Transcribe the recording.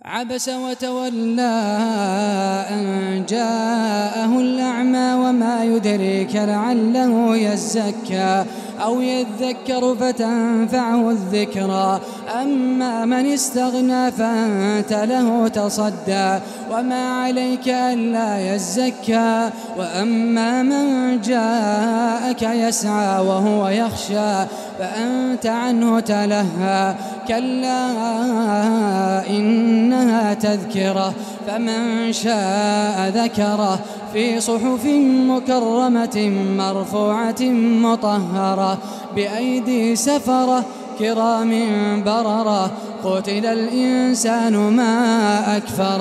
عبس وتولى أن جاءه الأعمى وما يدريك لعله يزكى أو يذكر فتنفعه الذكرى أما من استغنى فأنت له تصدى وما عليك ألا يزكى وأما من جاءك يسعى وهو يخشى فأنت عنه تلهى كلا إنها تذكرة فمن شاء ذكره في صحف مكرمة مرفوعة مطهرة بأيدي سفرة كرام بررة قتل الإنسان ما أكفره.